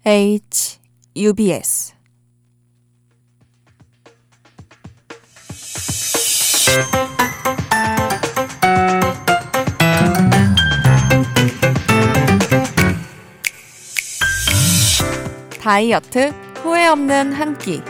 HUBS 다이어트 후회 없는 한 끼.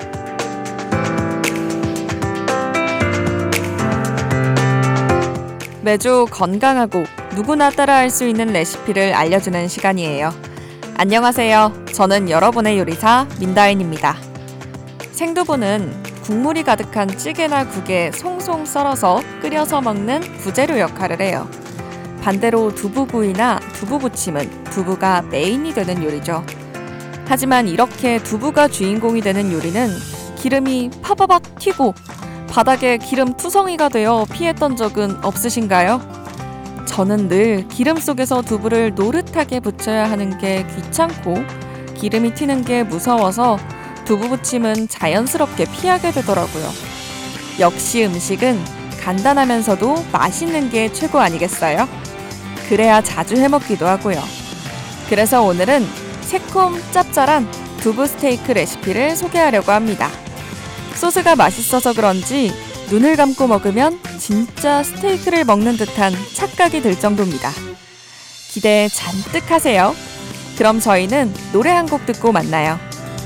매주 건강하고 누구나 따라할 수 있는 레시피를 알려주는 시간이에요. 안녕하세요. 저는 여러분의 요리사 민다인입니다. 생두부는 국물이 가득한 찌개나 국에 송송 썰어서 끓여서 먹는 부재료 역할을 해요. 반대로 두부구이나 두부부침은 두부가 메인이 되는 요리죠. 하지만 이렇게 두부가 주인공이 되는 요리는 기름이 파바박 튀고 바닥에 기름 투성이가 되어 피했던 적은 없으신가요? 저는 늘 기름 속에서 두부를 노릇하게 부쳐야 하는 게 귀찮고 기름이 튀는 게 무서워서 두부부침은 자연스럽게 피하게 되더라고요. 역시 음식은 간단하면서도 맛있는 게 최고 아니겠어요? 그래야 자주 해먹기도 하고요. 그래서 오늘은 새콤 짭짤한 두부 스테이크 레시피를 소개하려고 합니다. 소스가 맛있어서 그런지 눈을 감고 먹으면 진짜 스테이크를 먹는 듯한 착각이 들 정도입니다. 기대 잔뜩 하세요. 그럼 저희는 노래 한 곡 듣고 만나요.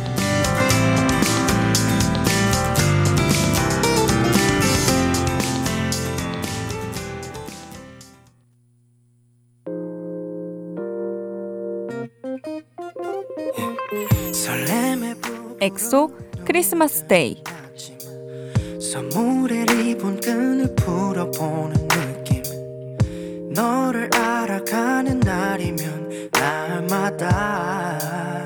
엑소 크리스마스 데이. 선물의 리본끈을 풀어보는 느낌. 너를 알아가는 날이면 날마다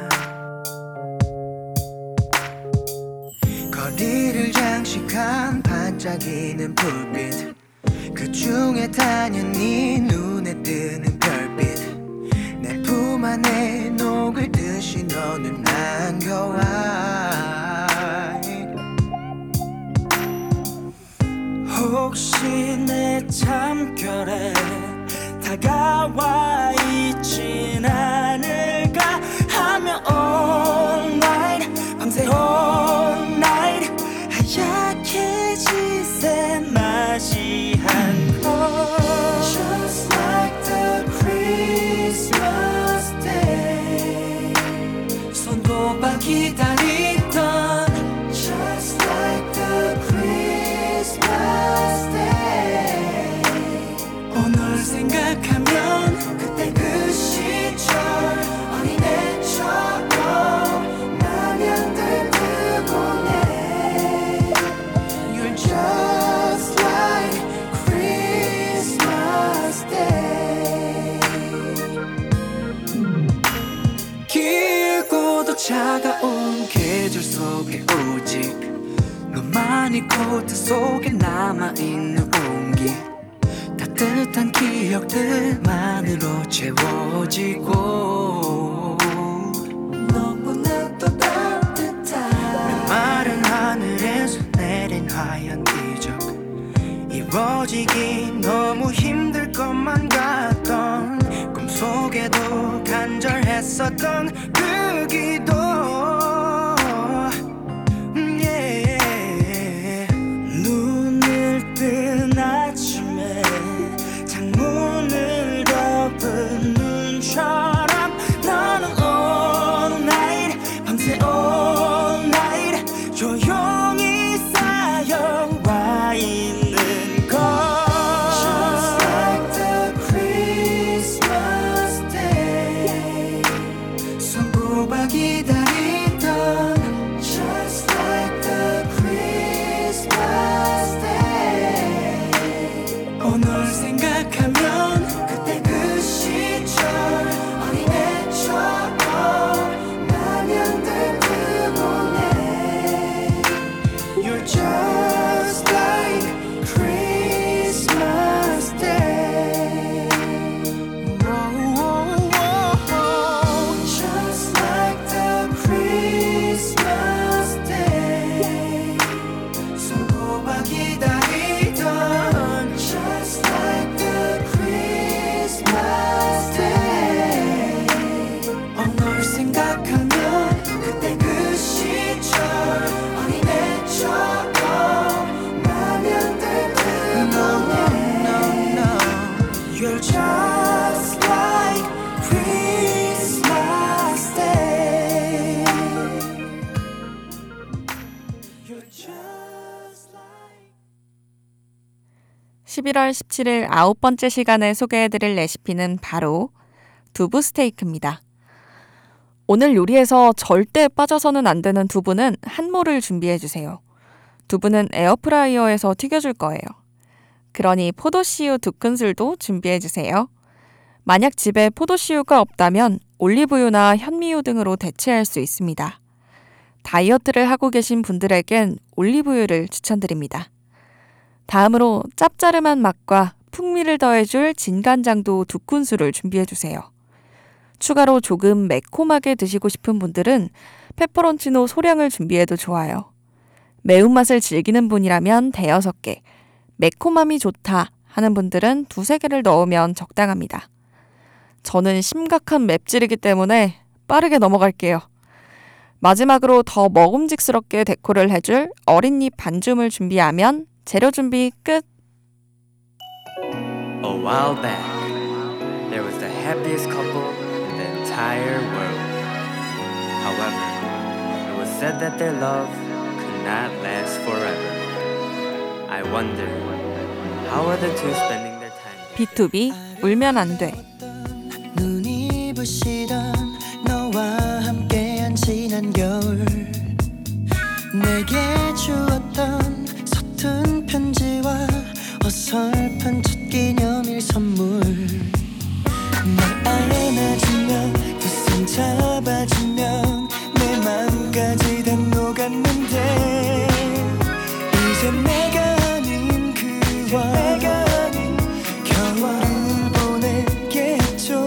거리를 장식한 반짝이는 불빛, 그 중에 당연히 눈에 뜨는 별빛. 내 품 안에 녹을 듯이 너는 안겨와. 혹시 내 참결에 다가와 있진 않을까 하며 all night, 밤새 all night 하얗게 지새 맞이한 걸. Just like the Christmas day, 손꼽아 기다리던 Just like the Christmas day. 오늘 생각하면 그때 그 시절 어린애처럼 남양들 뜨고네. You're just like Christmas day. 길고도 차가운 계절 속에 오직 너만이 코트 속에 남아있는 온기, 따뜻한 기억들만으로 채워지고 너무나도 따뜻한 메마른 하늘에서 내린 하얀 기적, 이루어지기 너무 힘들 것만 같던 꿈속에도 간절했었던 그 기도. 눈을 뜬 아침에 창문을 덮은 눈처럼 너는 all night, 밤새 all night 조용히 쌓여와 있는 걸. Just like the Christmas day, 손꼽아 기다리던 Just like the Christmas day. 오늘 생각하면 그때 그 시절 어린애처럼 남양들 뜨고네. You're just like Christmas day. Just like the Christmas day. 손꼽아 기다리던 Just like the Christmas day. 널 생각하면 11월 17일 9번째 시간에 소개해드릴 레시피는 바로 두부 스테이크입니다. 오늘 요리에서 절대 빠져서는 안 되는 두부는 한 모를 준비해주세요. 두부는 에어프라이어에서 튀겨줄 거예요. 그러니 포도씨유 2큰술도 준비해주세요. 만약 집에 포도씨유가 없다면 올리브유나 현미유 등으로 대체할 수 있습니다. 다이어트를 하고 계신 분들에겐 올리브유를 추천드립니다. 다음으로 짭짜름한 맛과 풍미를 더해줄 진간장도 2큰술을 준비해주세요. 추가로 조금 매콤하게 드시고 싶은 분들은 페퍼론치노 소량을 준비해도 좋아요. 매운맛을 즐기는 분이라면 5개, 매콤함이 좋다 하는 분들은 2-3개를 넣으면 적당합니다. 저는 심각한 맵찔이기 때문에 빠르게 넘어갈게요. 마지막으로 더 먹음직스럽게 데코를 해줄 어린잎 반줌을 준비하면 재료 준비 끝! A while back, there was the happiest couple in the entire world. However, it was said that their love could not last forever. I wonder, how are the two spending their time? B2B 울면 안 돼. 눈이 부시던 너와 함께한 지난 겨울 내게 주었던 서툰 편지와 어설픈 첫 기념일 선물 날 안아주면 두 손 잡아주면 내 맘까지 다 녹았는데 이제 내가 아닌 그와 겨울을 보내겠죠.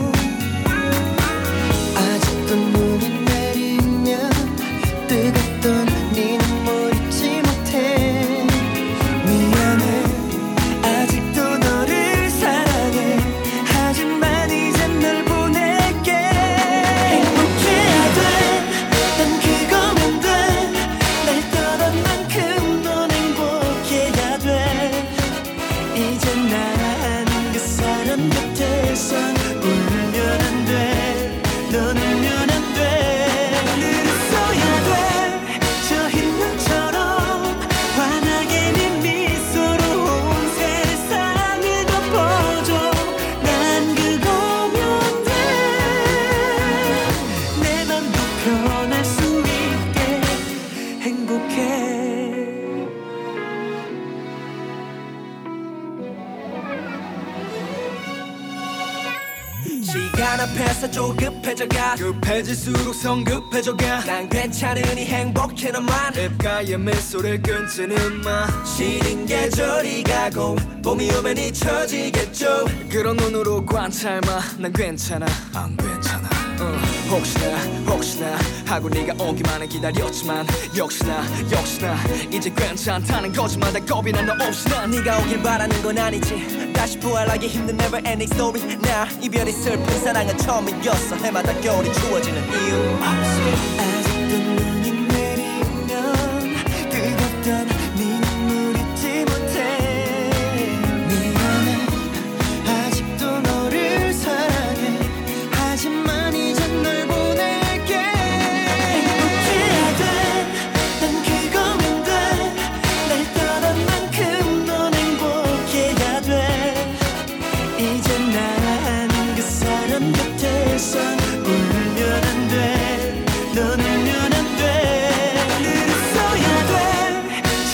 아직도 눈이 내리면 뜨겁던 네 눈물 잊지 못해. 미안해 아직도 너를 사랑해. 하지만 이제 널 보낼게. 행복해야 돼. 난 그거면 돼. 날 떠난 만큼 넌 행복해야 돼. 이제 난 그 사람 곁에서 울면 안 돼. 넌 울면 안 돼. 늘 웃어야 돼. 저 흰눈처럼 환하게 네 미소로 온 세상을 덮어줘. 난 그거면 돼. 내 맘도 편할 수 있게 행복해. 시간 앞에서 조급해져가 급해질수록 성급해져가 난 괜찮으니 행복해 너만 입가에 미소를 끊지는 마 시린 계절이 가고 봄이 오면 잊혀지겠죠. 그런 눈으로 관찰마 난 괜찮아 안 괜찮아 혹시나 하고 네가 오기만을 기다렸지만 역시나 이제 괜찮다는 거짓말 다 겁이 난 너 없이 난 네가 오길 바라는 건 아니지. 다시 부활하기 힘든 never ending story. 나 이별이 슬픈 사랑은 처음이었어. 해마다 겨울이 추워지는 이유 아직도 눈이 내리면 뜨겁던 네 눈물 잊지 못해. 미안해 아직도 너를 사랑해. 하지만 이제 널 보낼게. 행복해야 돼. 난 그거면 돼. 날 떠난 만큼 넌 행복해야 돼. 이제 난 그 사람 곁에서 울면 안 돼. 넌 울면 안 돼. 늘 웃어야 돼.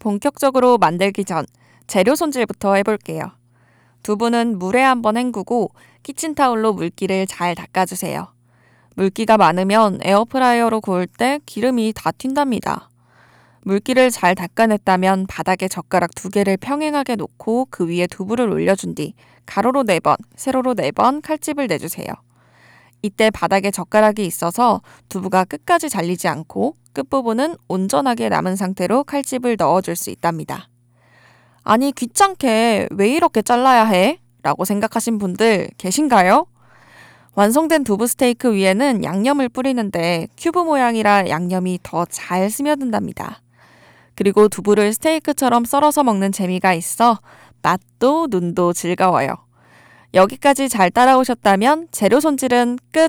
본격적으로 만들기 전 재료 손질부터 해볼게요. 두부는 물에 한번 헹구고 키친타올로 물기를 잘 닦아주세요. 물기가 많으면 에어프라이어로 구울 때 기름이 다 튄답니다. 물기를 잘 닦아냈다면 바닥에 젓가락 2개를 평행하게 놓고 그 위에 두부를 올려준 뒤 가로로 4번, 세로로 4번 칼집을 내주세요. 이때 바닥에 젓가락이 있어서 두부가 끝까지 잘리지 않고 끝부분은 온전하게 남은 상태로 칼집을 넣어줄 수 있답니다. 아니, 귀찮게 왜 이렇게 잘라야 해? 라고 생각하신 분들 계신가요? 완성된 두부 스테이크 위에는 양념을 뿌리는데 큐브 모양이라 양념이 더 잘 스며든답니다. 그리고 두부를 스테이크처럼 썰어서 먹는 재미가 있어 맛도 눈도 즐거워요. 여기까지 잘 따라오셨다면 재료 손질은 끝!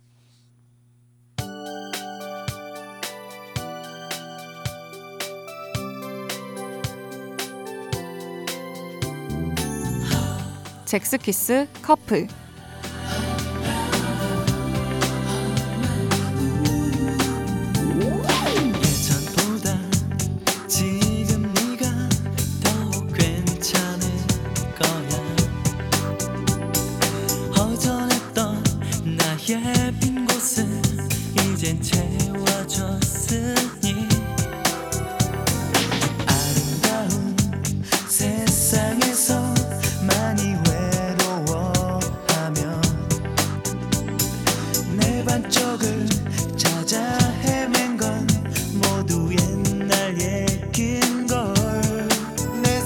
잭스키스 커플. 예전보다 지금 네가 더 괜찮을 거야. 허전했던 나의 빈 곳은 이젠 채워졌으니 아름다운 세상에서 많이 외로워하면 내 반쪽을 찾아 헤맨 건 모두 옛날 얘긴걸. 내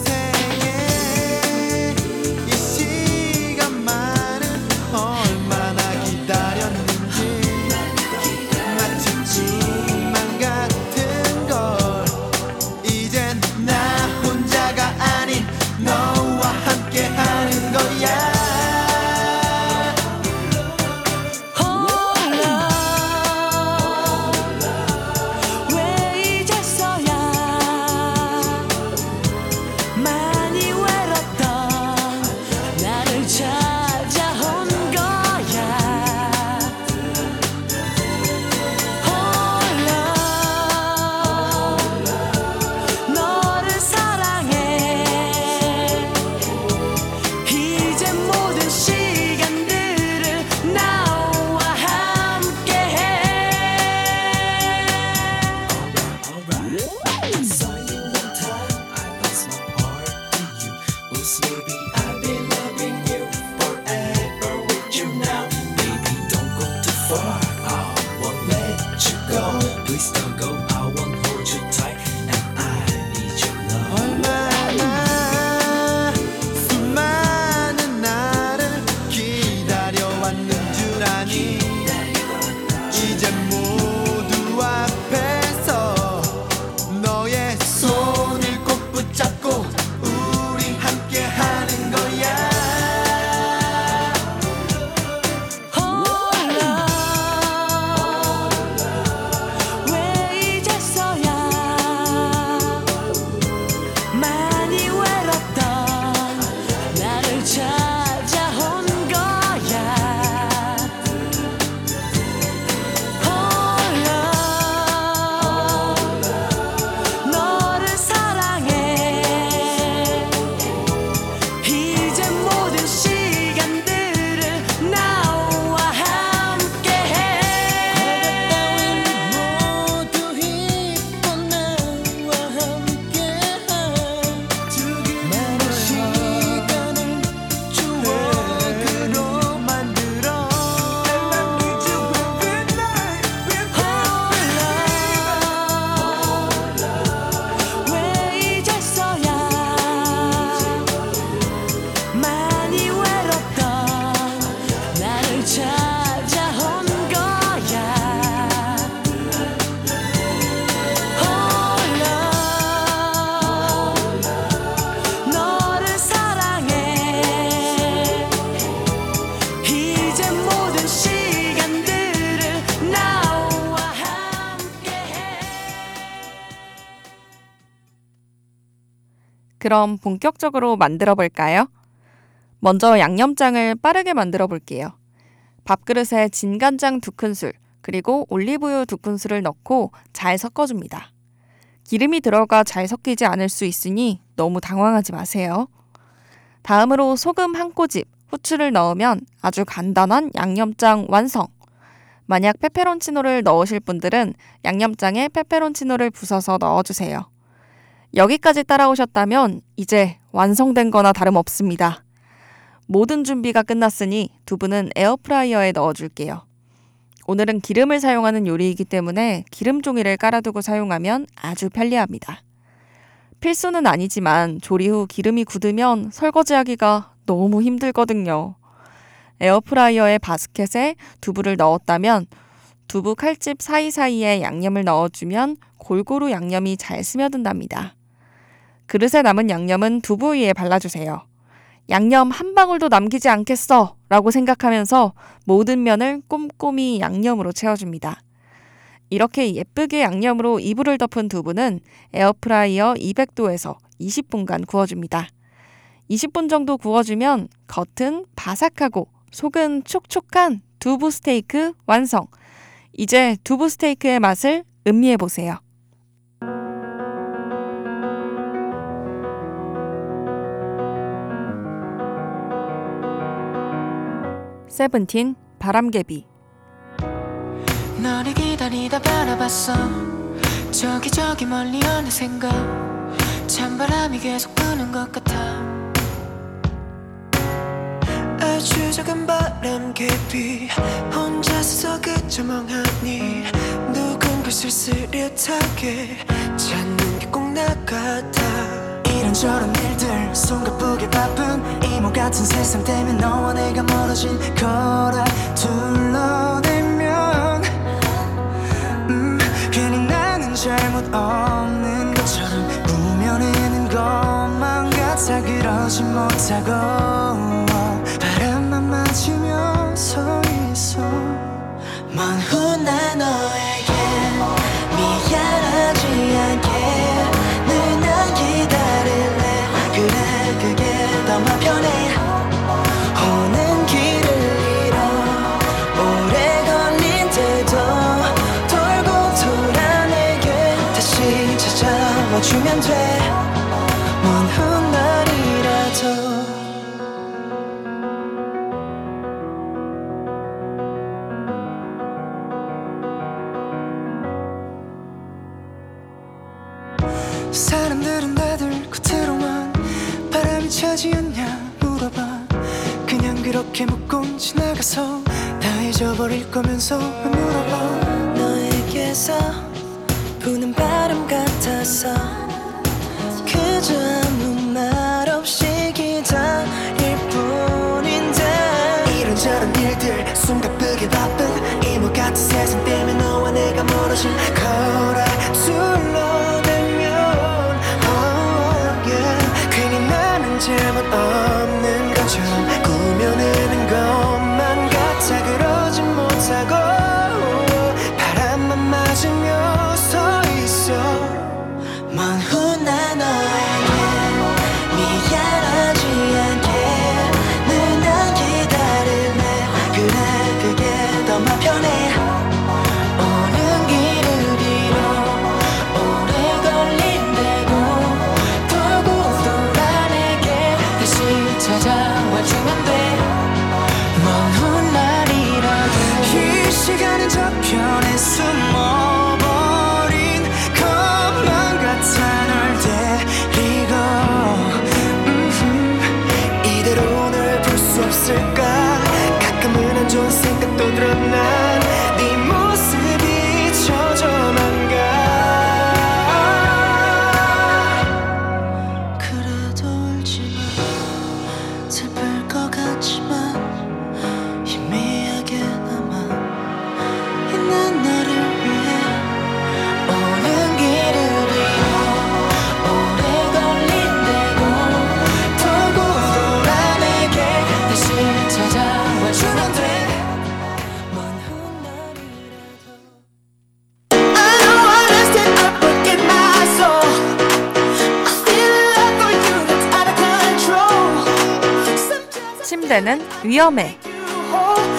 생에 이 시간만은 얼마나 기다렸는지 마치 꿈만 같은 걸. 이젠 나 혼자가 아닌 너와 함께 하는 거야. 왜 이제서야 많이 외롭던 나를 찾아온 거야. 너를 사랑해. 이제 모든 시간들을 나와 함께해. Saw you one time, I lost my heart to you. Ooh, baby, I've been loving you forever with you now. Baby, don't go too far, I won't let you go. Please don't go, I won't hold you tight, and I need your love. 얼마나 수많은 나를 기다려왔는 줄 아니. 이제 모두 앞에서 너의 손을 꼭 붙잡고 우리 함께 하는 거야. 왜 이제서야 많이 외롭던 나를 찾아온 거야. 너를 사랑해. 이제 모든 시간들을 나와 함께해. 모두 잊고 나와 함께한 많은 시간을 추억으로 만들어. 왜 이제서야 많이 외롭던 나를 찾아온 거야. 너를 사랑해. 이제 모든 시간들을 나와 함께해. 그럼 본격적으로 만들어 볼까요? 먼저 양념장을 빠르게 만들어 볼게요. 밥그릇에 진간장 2큰술, 그리고 올리브유 2큰술을 넣고 잘 섞어줍니다. 기름이 들어가 잘 섞이지 않을 수 있으니 너무 당황하지 마세요. 다음으로 소금 한 꼬집, 후추를 넣으면 아주 간단한 양념장 완성! 만약 페페론치노를 넣으실 분들은 양념장에 페페론치노를 부숴서 넣어주세요. 여기까지 따라오셨다면 이제 완성된 거나 다름없습니다. 모든 준비가 끝났으니 두부는 에어프라이어에 넣어줄게요. 오늘은 기름을 사용하는 요리이기 때문에 기름 종이를 깔아두고 사용하면 아주 편리합니다. 필수는 아니지만 조리 후 기름이 굳으면 설거지하기가 너무 힘들거든요. 에어프라이어의 바스켓에 두부를 넣었다면 두부 칼집 사이사이에 양념을 넣어주면 골고루 양념이 잘 스며든답니다. 그릇에 남은 양념은 두부 위에 발라주세요. 양념 한 방울도 남기지 않겠어 라고 생각하면서 모든 면을 꼼꼼히 양념으로 채워줍니다. 이렇게 예쁘게 양념으로 이불을 덮은 두부는 에어프라이어 200도에서 20분간 구워줍니다. 20분 정도 구워주면 겉은 바삭하고 속은 촉촉한 두부 스테이크 완성! 이제 두부 스테이크의 맛을 음미해보세요. 세븐틴 바람개비. 너를 기다리다 바라봤어. 저기 멀리 어느샌가 찬바람이 계속 부는 것 같아. 아주 작은 바람개비 혼자서 그저 멍하니 누군가 쓸쓸하게 찾는 게 꼭 나 같아. 이런저런 일들 손 가쁘게 바쁜 이모 같은 세상 때문에 너와 내가 멀어진 거라 둘러대면 괜히 나는 잘못 없는 것처럼 꾸며내는 것만 같아. 그러지 못하고 바람만 맞으며 서 있어. 먼 훗날 너에게 미안하지 않게 늘 난 기다릴래. 그래 그게 더 맘 편해. 오는 길을 잃어 오래 걸린데도 돌고 돌아 내게 다시 찾아와주면 돼. 먼 훗날이라도. 사람들은 다들 겉으로만 바람이 차지했냐 물어봐. 그냥 그렇게 묻고 지나가서 다 잊어버릴 거면서 물어봐. 너에게서 부는 바람 같아서 그저 아무 말 없이 기다릴 뿐인데. 이런저런 일들 숨 가쁘게 바쁜 이모 같은 세상 때문에 너와 내가 멀어진 거라 둘러대면 괜히 나는 잘못 없는 것처럼 꾸며내는 것만 같아. 그러지 못하고 바람만 맞으며 서 있어. 먼 훗날 너에게 미안하지 않게 늘 난 기다릴래. 그래 그게 더 맘 편해. 오는 길을 잃어 오래 걸린대도 돌고 돌아 내게 다시 찾아와주면 돼. 먼 훗날이라도. 이 시간은 저편에 숨어버린 것만 같아. 널 데리고 이대로 널 볼 수 없을까. 가끔은 안 좋은 생각도 들어. 난 네 모습이 처져만 가. 그래도 울지마. 슬플 것 같지만 희미하게 남아 있는 너를 위해. 오는 길을 잃어 오래 걸린대도 돌고 돌아 내게 다시 찾아와주면 돼. 먼 훗날이라도. I know I messed it up, but in my soul I still love for you that's out of control. Sometimes 침대는 위험해.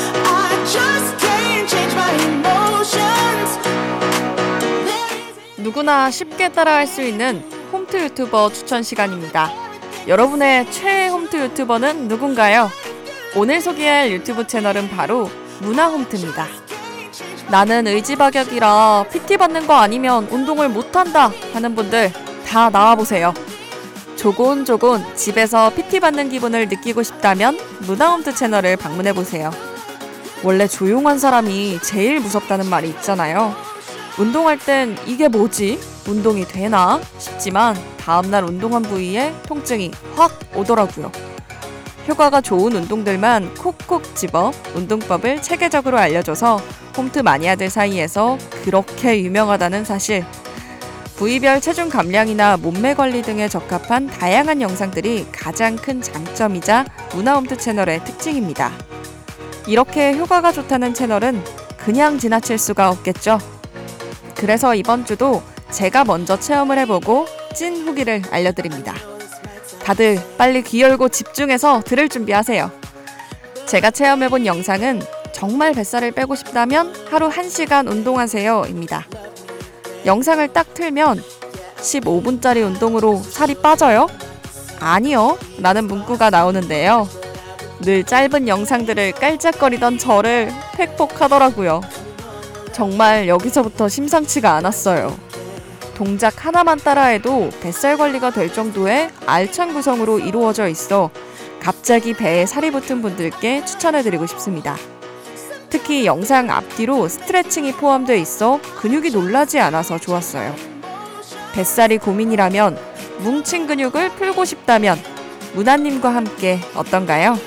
I just can't change my emotions. 누구나 쉽게 따라할 수 있는 홈트 유튜버 추천 시간입니다. 여러분의 최애 홈트 유튜버는 누군가요? 오늘 소개할 유튜브 채널은 바로 문화홈트입니다. 나는 의지박약이라 PT 받는 거 아니면 운동을 못한다 하는 분들 다 나와보세요. 조곤조곤 집에서 PT 받는 기분을 느끼고 싶다면 문화홈트 채널을 방문해보세요. 원래 조용한 사람이 제일 무섭다는 말이 있잖아요. 운동할 땐 이게 뭐지? 운동이 되나? 싶지만 다음날 운동한 부위에 통증이 확 오더라고요. 효과가 좋은 운동들만 콕콕 집어 운동법을 체계적으로 알려줘서 홈트 마니아들 사이에서 그렇게 유명하다는 사실. 부위별 체중 감량이나 몸매 관리 등에 적합한 다양한 영상들이 가장 큰 장점이자 문화홈트 채널의 특징입니다. 이렇게 효과가 좋다는 채널은 그냥 지나칠 수가 없겠죠. 그래서 이번 주도 제가 먼저 체험을 해보고 찐 후기를 알려드립니다. 다들 빨리 귀 열고 집중해서 들을 준비하세요. 제가 체험해본 영상은 정말 뱃살을 빼고 싶다면 하루 1시간 운동하세요 입니다. 영상을 딱 틀면 15분짜리 운동으로 살이 빠져요? 아니요 라는 문구가 나오는데요. 늘 짧은 영상들을 깔짝거리던 저를 팩폭하더라고요. 정말 여기서부터 심상치가 않았어요. 동작 하나만 따라해도 뱃살 관리가 될 정도의 알찬 구성으로 이루어져 있어 갑자기 배에 살이 붙은 분들께 추천해드리고 싶습니다. 특히 영상 앞뒤로 스트레칭이 포함되어 있어 근육이 놀라지 않아서 좋았어요. 뱃살이 고민이라면, 뭉친 근육을 풀고 싶다면 문화님과 함께 어떤가요?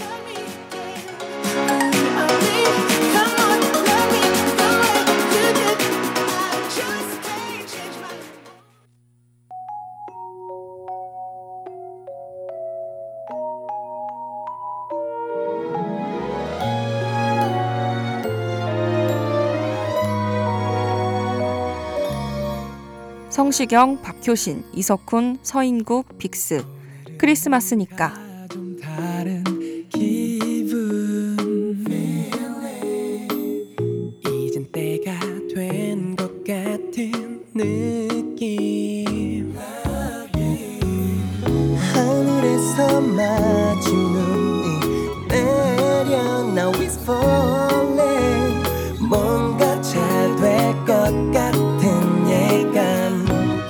성시경, 박효신, 이석훈, 서인국, 빅스. 크리스마스니까. 좀 다른 기분 이젠 때가 된 것 같은 느낌 하늘에서 마주 눈이 내려 Now it's falling 뭔가 잘 될 것 같은 예감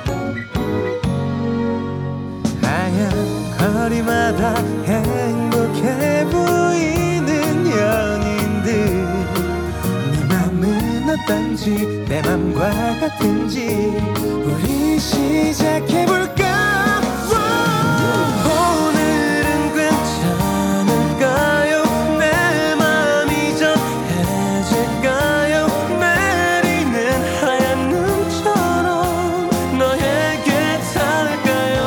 거리마다 행복해 보이는 연인들 네 맘은 어떤지 내 맘과 같은지 우리 시작해볼까 오늘은 괜찮을까요 내 맘이 전해질까요 내리는 하얀 눈처럼 너에게 닿을까요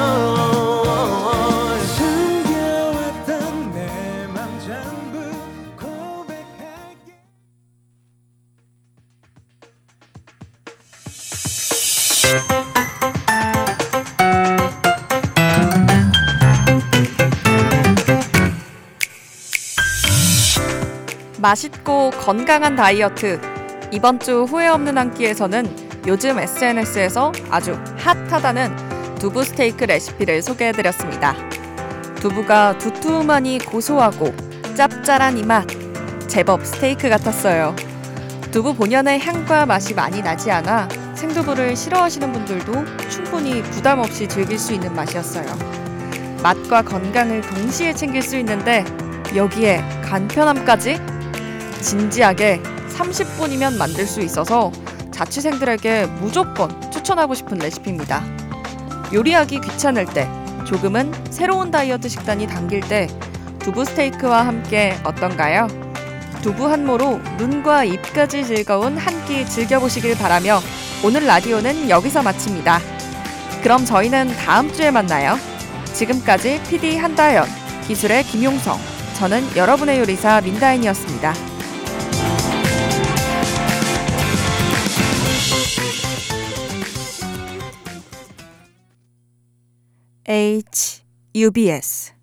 맛있고 건강한 다이어트. 이번 주 후회 없는 한 끼에서는 요즘 SNS에서 아주 핫하다는 두부 스테이크 레시피를 소개해드렸습니다. 두부가 두툼하니 고소하고 짭짤한 이 맛, 제법 스테이크 같았어요. 두부 본연의 향과 맛이 많이 나지 않아 생두부를 싫어하시는 분들도 충분히 부담 없이 즐길 수 있는 맛이었어요. 맛과 건강을 동시에 챙길 수 있는데 여기에 간편함까지? 진지하게 30분이면 만들 수 있어서 자취생들에게 무조건 추천하고 싶은 레시피입니다. 요리하기 귀찮을 때, 조금은 새로운 다이어트 식단이 당길 때 두부 스테이크와 함께 어떤가요? 두부 한 모로 눈과 입까지 즐거운 한 끼 즐겨보시길 바라며 오늘 라디오는 여기서 마칩니다. 그럼 저희는 다음 주에 만나요. 지금까지 PD 한다연, 기술의 김용성, 저는 여러분의 요리사 민다인이었습니다. HUBS